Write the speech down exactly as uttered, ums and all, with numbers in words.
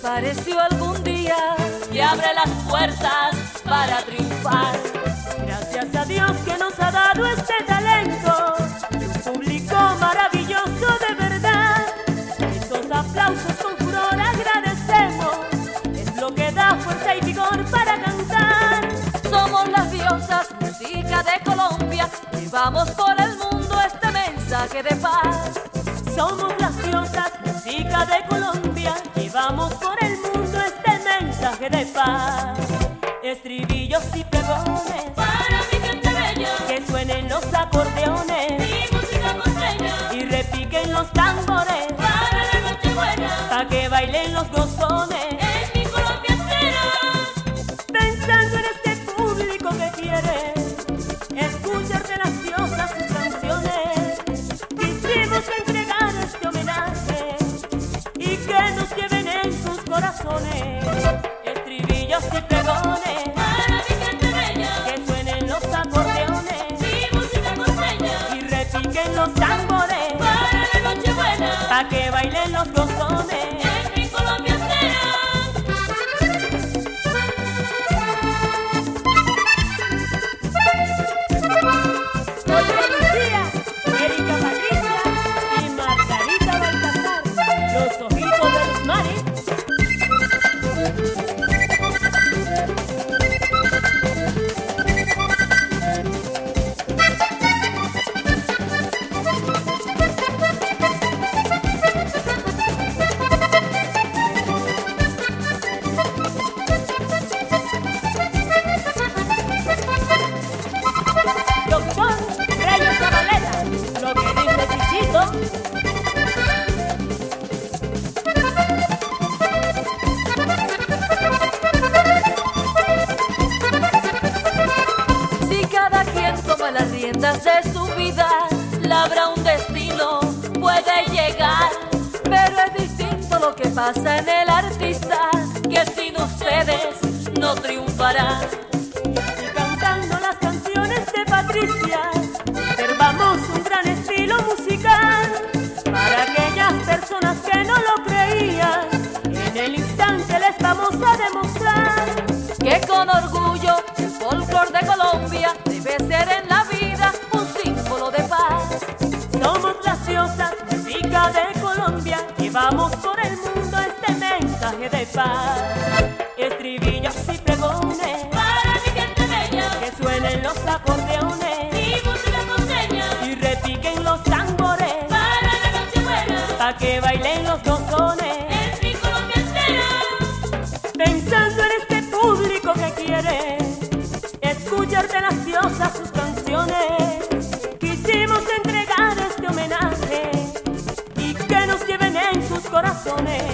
apareció algún día y abre las puertas para triunfar. Gracias a Dios que nos ha dado este talento, un público maravilloso de verdad. Estos aplausos con furor agradecemos, es lo que da fuerza y vigor para cantar. Somos las diosas música de Colombia, llevamos por el mundo este mensaje de paz. Somos las diosas música de Colombia, llevamos por el mundo este mensaje de paz. Estribillos y pregones para mi gente bella, que suenen los acordeones mi música costeña, y repiquen los tambores para la noche buena, pa' que bailen los gozones. en mi Colombia entera. Pensando en este público que quiere escuchar de las diosas sus canciones, quisimos entregar este homenaje y que nos lleven en sus corazones. Estribillos y pregones Para mi gente bella, que suenen los acordeones mi música costeña, y repiquen los tambores para la noche buena, pa' que bailen los gozones. en mi Colombia entera. Olga Lucía, Erika Patricia y Margarita Baltasar, los ojitos de los mares. Doctor Rayo Zabaleta, lo que dice Chichito. Si cada quien toma las riendas de su vida, labra un destino, puede llegar. Pero es distinto lo que pasa en el artista, que sin ustedes no triunfará. Y cantando las canciones de Patricia, observamos un gran estilo musical. Para aquellas personas que no lo creían, en el instante les vamos a demostrar Que con orgullo el folclor de Colombia debe ser en la vida un símbolo de paz. somos las diosas música de Colombia, llevamos por el mundo este mensaje de paz. Estribillos y pregones Para mi gente bella, que suenen los acordeones mi música costeña, y repiquen los tambores para la noche buena, pa' que bailen los gozones. en mi Colombia entera. Pensando en este público que quiere escuchar de las diosas sus canciones, quisimos entregar este homenaje y que nos lleven en sus corazones.